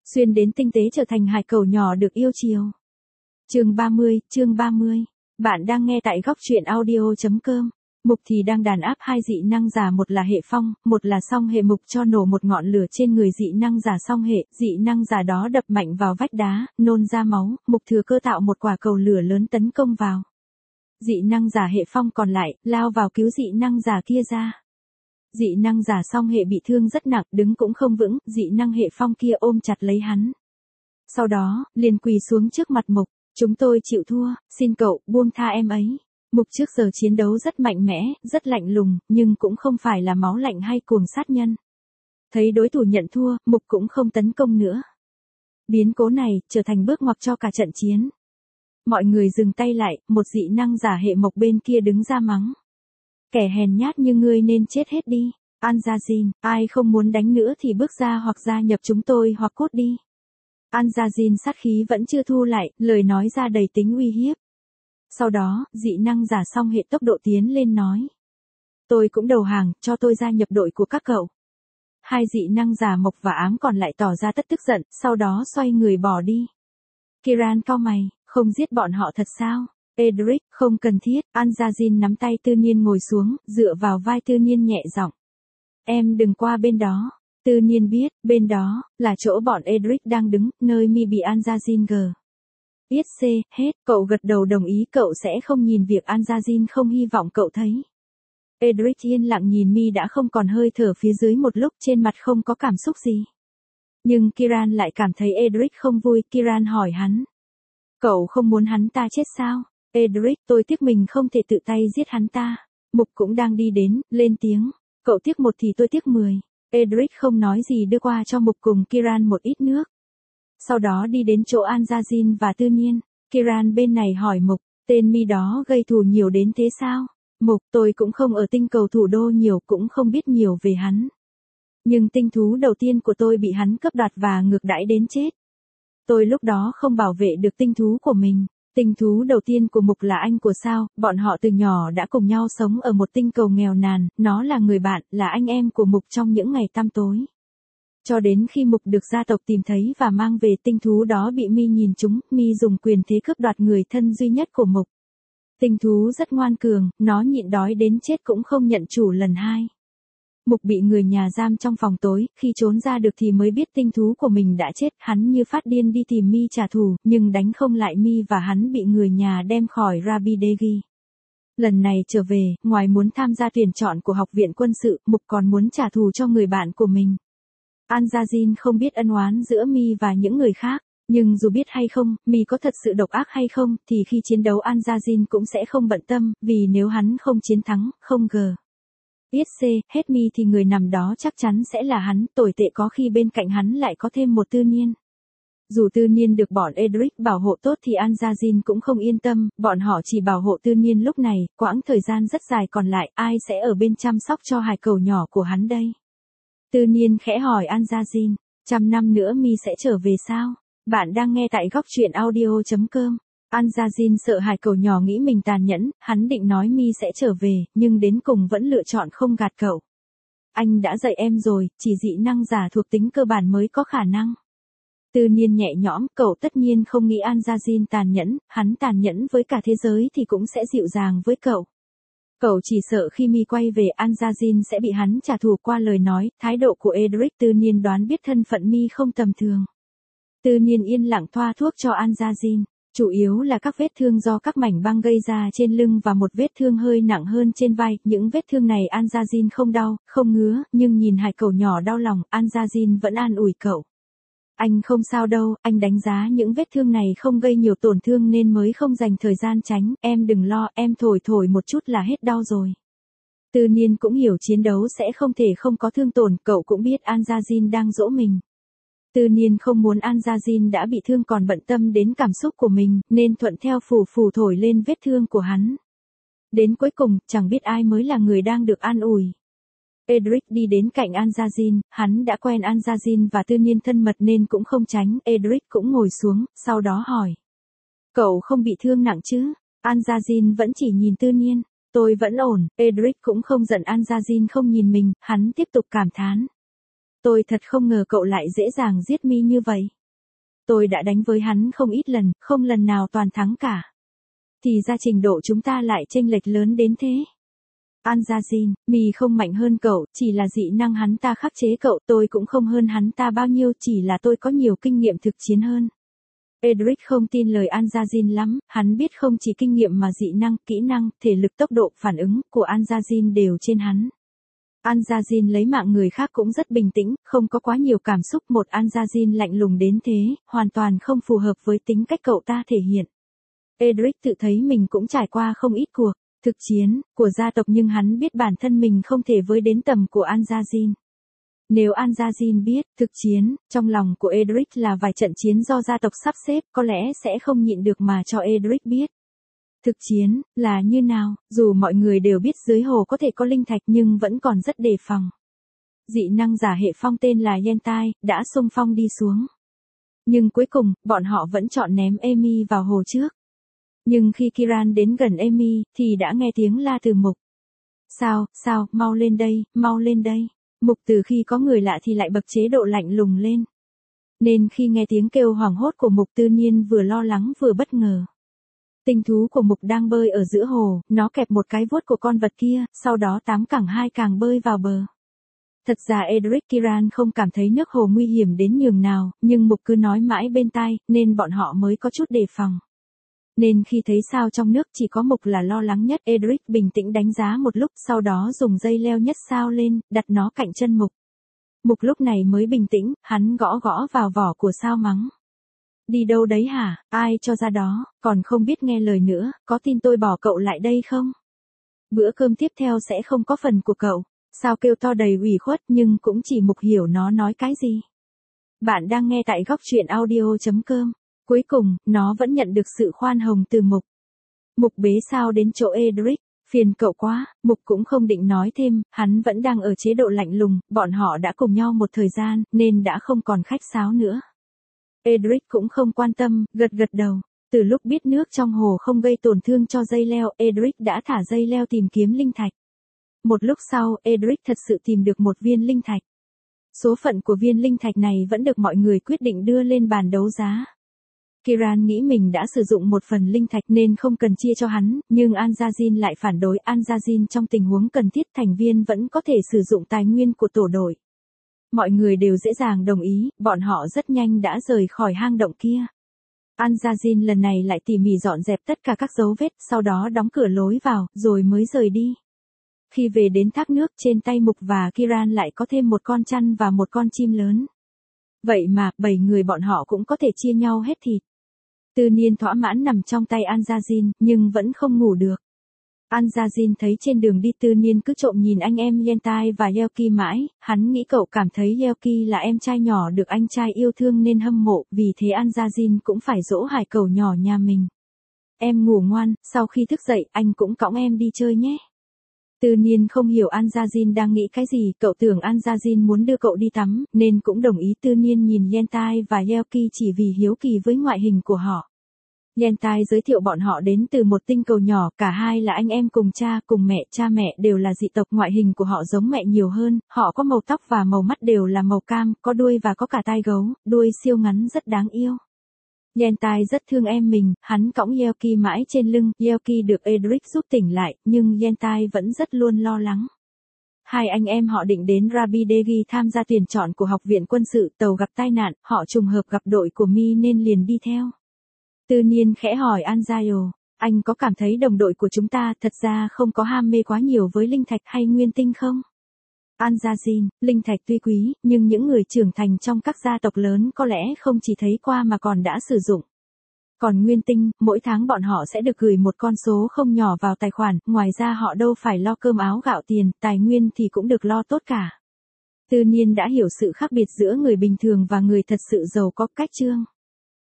xuyên đến tinh tế trở thành hải cẩu nhỏ được yêu chiều. Chương 30. Bạn đang nghe tại góc truyện audio.com. Mục thì đang đàn áp hai dị năng giả, một là hệ phong, một là song hệ. Mục cho nổ một ngọn lửa trên người dị năng giả song hệ, dị năng giả đó đập mạnh vào vách đá, nôn ra máu. Mục thừa cơ tạo một quả cầu lửa lớn tấn công vào. Dị năng giả hệ phong còn lại, lao vào cứu dị năng giả kia ra. Dị năng giả song hệ bị thương rất nặng, đứng cũng không vững, dị năng hệ phong kia ôm chặt lấy hắn. Sau đó, liền quỳ xuống trước mặt Mục, chúng tôi chịu thua, xin cậu, buông tha em ấy. Mục trước giờ chiến đấu rất mạnh mẽ, rất lạnh lùng, nhưng cũng không phải là máu lạnh hay cuồng sát nhân. Thấy đối thủ nhận thua, Mục cũng không tấn công nữa. Biến cố này, trở thành bước ngoặt cho cả trận chiến. Mọi người dừng tay lại, một dị năng giả hệ Mộc bên kia đứng ra mắng. Kẻ hèn nhát như ngươi nên chết hết đi. Anjajin, ai không muốn đánh nữa thì bước ra hoặc gia nhập chúng tôi hoặc cút đi. Anjajin sát khí vẫn chưa thu lại, lời nói ra đầy tính uy hiếp. Sau đó, dị năng giả song hệ tốc độ tiến lên nói. Tôi cũng đầu hàng, cho tôi gia nhập đội của các cậu. Hai dị năng giả Mộc và Ám còn lại tỏ ra tất tức giận, sau đó xoay người bỏ đi. Kiran cau mày, không giết bọn họ thật sao? Edric, không cần thiết. Anjajin nắm tay Tư Niên ngồi xuống, dựa vào vai Tư Niên nhẹ giọng. Em đừng qua bên đó. Tư Niên biết, bên đó, là chỗ bọn Edric đang đứng, nơi mi bị Anjajin Biết hết, cậu gật đầu đồng ý, cậu sẽ không nhìn việc Anjajin không hy vọng cậu thấy. Edric yên lặng nhìn mi đã không còn hơi thở phía dưới một lúc, trên mặt không có cảm xúc gì. Nhưng Kiran lại cảm thấy Edric không vui, Kiran hỏi hắn. Cậu không muốn hắn ta chết sao? Edric, tôi tiếc mình không thể tự tay giết hắn ta. Mục cũng đang đi đến, lên tiếng. Cậu tiếc một thì tôi tiếc 10. Edric không nói gì đưa qua cho Mục cùng Kiran một ít nước. Sau đó đi đến chỗ Anjajin và Tư Niên. Kiran bên này hỏi Mục, tên mi đó gây thù nhiều đến thế sao? Mục, tôi cũng không ở tinh cầu thủ đô nhiều, cũng không biết nhiều về hắn. Nhưng tinh thú đầu tiên của tôi bị hắn cướp đoạt và ngược đãi đến chết. Tôi lúc đó không bảo vệ được tinh thú của mình. Tinh thú đầu tiên của Mục là anh của Sao, bọn họ từ nhỏ đã cùng nhau sống ở một tinh cầu nghèo nàn, nó là người bạn, là anh em của Mục trong những ngày tăm tối. Cho đến khi Mục được gia tộc tìm thấy và mang về, tinh thú đó bị mi nhìn trúng, mi dùng quyền thế cướp đoạt người thân duy nhất của Mục. Tinh thú rất ngoan cường, nó nhịn đói đến chết cũng không nhận chủ lần hai. Mục bị người nhà giam trong phòng tối, khi trốn ra được thì mới biết tinh thú của mình đã chết, hắn như phát điên đi tìm mi trả thù, nhưng đánh không lại mi và hắn bị người nhà đem khỏi Rabidegi. Lần này trở về, ngoài muốn tham gia tuyển chọn của học viện quân sự, Mục còn muốn trả thù cho người bạn của mình. Anjajin không biết ân oán giữa mi và những người khác, nhưng dù biết hay không, mi có thật sự độc ác hay không, thì khi chiến đấu Anjajin cũng sẽ không bận tâm, vì nếu hắn không chiến thắng, không hết mi thì người nằm đó chắc chắn sẽ là hắn, tồi tệ có khi bên cạnh hắn lại có thêm một Tư Niên. Dù Tư Niên được bọn Edric bảo hộ tốt thì Anjajin cũng không yên tâm, bọn họ chỉ bảo hộ Tư Niên lúc này, quãng thời gian rất dài còn lại, ai sẽ ở bên chăm sóc cho hải cẩu nhỏ của hắn đây? Tư Niên khẽ hỏi Anjajin, 100 năm nữa mi sẽ trở về sao? Bạn đang nghe tại góc truyện audio.com. Anjajin sợ hải cẩu nhỏ nghĩ mình tàn nhẫn, hắn định nói mi sẽ trở về, nhưng đến cùng vẫn lựa chọn không gạt cậu. Anh đã dạy em rồi, chỉ dị năng giả thuộc tính cơ bản mới có khả năng. Tư Niên nhẹ nhõm, cậu tất nhiên không nghĩ Anjajin tàn nhẫn, hắn tàn nhẫn với cả thế giới thì cũng sẽ dịu dàng với cậu. Cậu chỉ sợ khi mi quay về Anjajin sẽ bị hắn trả thù. Qua lời nói, thái độ của Edric, Tư Niên đoán biết thân phận mi không tầm thường. Tư Niên yên lặng thoa thuốc cho Anjajin, chủ yếu là các vết thương do các mảnh băng gây ra trên lưng và một vết thương hơi nặng hơn trên vai. Những vết thương này Anjajin không đau, không ngứa, nhưng nhìn hải cẩu nhỏ đau lòng, Anjajin vẫn an ủi cậu. Anh không sao đâu, anh đánh giá những vết thương này không gây nhiều tổn thương nên mới không dành thời gian tránh, em đừng lo, em thổi một chút là hết đau rồi. Tư Niên cũng hiểu chiến đấu sẽ không thể không có thương tổn, cậu cũng biết Anjajin đang dỗ mình. Tư Niên không muốn Anjajin đã bị thương còn bận tâm đến cảm xúc của mình, nên thuận theo phù thổi lên vết thương của hắn. Đến cuối cùng, chẳng biết ai mới là người đang được an ủi. Edric đi đến cạnh Anjajin, hắn đã quen Anjajin và Tư Niên thân mật nên cũng không tránh, Edric cũng ngồi xuống, sau đó hỏi. Cậu không bị thương nặng chứ? Anjajin vẫn chỉ nhìn Tư Niên, tôi vẫn ổn, Edric cũng không giận Anjajin không nhìn mình, hắn tiếp tục cảm thán. Tôi thật không ngờ cậu lại dễ dàng giết mi như vậy. tôi đã đánh với hắn không ít lần, không lần nào toàn thắng cả. Thì ra trình độ chúng ta lại chênh lệch lớn đến thế. Anjazin, mi không mạnh hơn cậu, chỉ là dị năng hắn ta khắc chế cậu, tôi cũng không hơn hắn ta bao nhiêu, chỉ là tôi có nhiều kinh nghiệm thực chiến hơn. Edric không tin lời Anjazin lắm, hắn biết không chỉ kinh nghiệm mà dị năng, kỹ năng, thể lực, tốc độ phản ứng của Anjazin đều trên hắn. Anjazin lấy mạng người khác cũng rất bình tĩnh, không có quá nhiều cảm xúc. Một Anjazin lạnh lùng đến thế, hoàn toàn không phù hợp với tính cách cậu ta thể hiện. Edric tự thấy mình cũng trải qua không ít cuộc thực chiến của gia tộc, nhưng hắn biết bản thân mình không thể với đến tầm của Anjazin. Nếu Anjazin biết thực chiến, trong lòng của Edric là vài trận chiến do gia tộc sắp xếp, có lẽ sẽ không nhịn được mà cho Edric biết. Thực chiến, là như nào, dù mọi người đều biết dưới hồ có thể có linh thạch nhưng vẫn còn rất đề phòng. Dị năng giả hệ phong tên là Yentai, đã xung phong đi xuống. Nhưng cuối cùng, bọn họ vẫn chọn ném Amy vào hồ trước. Nhưng khi Kiran đến gần Amy, thì đã nghe tiếng la từ Mục. Sao, mau lên đây, mau lên đây. Mục từ khi có người lạ thì lại bật chế độ lạnh lùng lên. Nên khi nghe tiếng kêu hoảng hốt của Mục, Tư Niên vừa lo lắng vừa bất ngờ. Tinh thú của Mục đang bơi ở giữa hồ, nó kẹp một cái vuốt của con vật kia, sau đó 8 cẳng 2 càng bơi vào bờ. Thật ra Edric Kiran không cảm thấy nước hồ nguy hiểm đến nhường nào, nhưng Mục cứ nói mãi bên tai, nên bọn họ mới có chút đề phòng. Nên khi thấy sao trong nước chỉ có Mục là lo lắng nhất, Edric bình tĩnh đánh giá một lúc, sau đó dùng dây leo nhất sao lên, đặt nó cạnh chân Mục. Mục lúc này mới bình tĩnh, hắn gõ vào vỏ của sao mắng. Đi đâu đấy hả, ai cho ra đó, còn không biết nghe lời nữa, có tin tôi bỏ cậu lại đây không? Bữa cơm tiếp theo sẽ không có phần của cậu. Sao kêu to đầy ủy khuất, nhưng cũng chỉ Mục hiểu nó nói cái gì. Bạn đang nghe tại góc truyện audio.com. Cuối cùng, nó vẫn nhận được sự khoan hồng từ Mục. Mục bế sao đến chỗ Edric, phiền cậu quá. Mục cũng không định nói thêm, hắn vẫn đang ở chế độ lạnh lùng, bọn họ đã cùng nhau một thời gian, nên đã không còn khách sáo nữa. Edric cũng không quan tâm, gật đầu. Từ lúc biết nước trong hồ không gây tổn thương cho dây leo, Edric đã thả dây leo tìm kiếm linh thạch. Một lúc sau, Edric thật sự tìm được một viên linh thạch. Số phận của viên linh thạch này vẫn được mọi người quyết định đưa lên bàn đấu giá. Kiran nghĩ mình đã sử dụng một phần linh thạch nên không cần chia cho hắn, nhưng Anjazin lại phản đối. Anjazin trong tình huống cần thiết, thành viên vẫn có thể sử dụng tài nguyên của tổ đội. Mọi người đều dễ dàng đồng ý, bọn họ rất nhanh đã rời khỏi hang động kia. Anjazin lần này lại tỉ mỉ dọn dẹp tất cả các dấu vết, sau đó đóng cửa lối vào, rồi mới rời đi. Khi về đến thác nước, trên tay Mục và Kiran lại có thêm một con chăn và một con chim lớn. Vậy mà, 7 người bọn họ cũng có thể chia nhau hết thịt. Tư Niên thỏa mãn nằm trong tay Anjazin, nhưng vẫn không ngủ được. Anjazin thấy trên đường đi Tư Niên cứ trộm nhìn anh em Yentai và Yeoki mãi, hắn nghĩ cậu cảm thấy Yeoki là em trai nhỏ được anh trai yêu thương nên hâm mộ, vì thế Anjazin cũng phải dỗ hải cẩu nhỏ nhà mình. Em ngủ ngoan, sau khi thức dậy, anh cũng cõng em đi chơi nhé. Tư Niên không hiểu Anjazin đang nghĩ cái gì, cậu tưởng Anjazin muốn đưa cậu đi tắm, nên cũng đồng ý. Tư Niên nhìn Yentai và Yeoki chỉ vì hiếu kỳ với ngoại hình của họ. Yentai giới thiệu bọn họ đến từ một tinh cầu nhỏ, cả hai là anh em cùng cha, cùng mẹ, cha mẹ đều là dị tộc, ngoại hình của họ giống mẹ nhiều hơn, họ có màu tóc và màu mắt đều là màu cam, có đuôi và có cả tai gấu, đuôi siêu ngắn rất đáng yêu. Yentai rất thương em mình, hắn cõng Yeoki mãi trên lưng, Yeoki được Edric giúp tỉnh lại, nhưng Yentai vẫn rất luôn lo lắng. Hai anh em họ định đến Rabidegi tham gia tuyển chọn của học viện quân sự, tàu gặp tai nạn, họ trùng hợp gặp đội của Mi nên liền đi theo. Tư Niên khẽ hỏi Anjayo, anh có cảm thấy đồng đội của chúng ta thật ra không có ham mê quá nhiều với linh thạch hay nguyên tinh không? Anjazin, linh thạch tuy quý, nhưng những người trưởng thành trong các gia tộc lớn có lẽ không chỉ thấy qua mà còn đã sử dụng. Còn nguyên tinh, mỗi tháng bọn họ sẽ được gửi một con số không nhỏ vào tài khoản, ngoài ra họ đâu phải lo cơm áo gạo tiền, tài nguyên thì cũng được lo tốt cả. Tư Niên đã hiểu sự khác biệt giữa người bình thường và người thật sự giàu có. Cách chương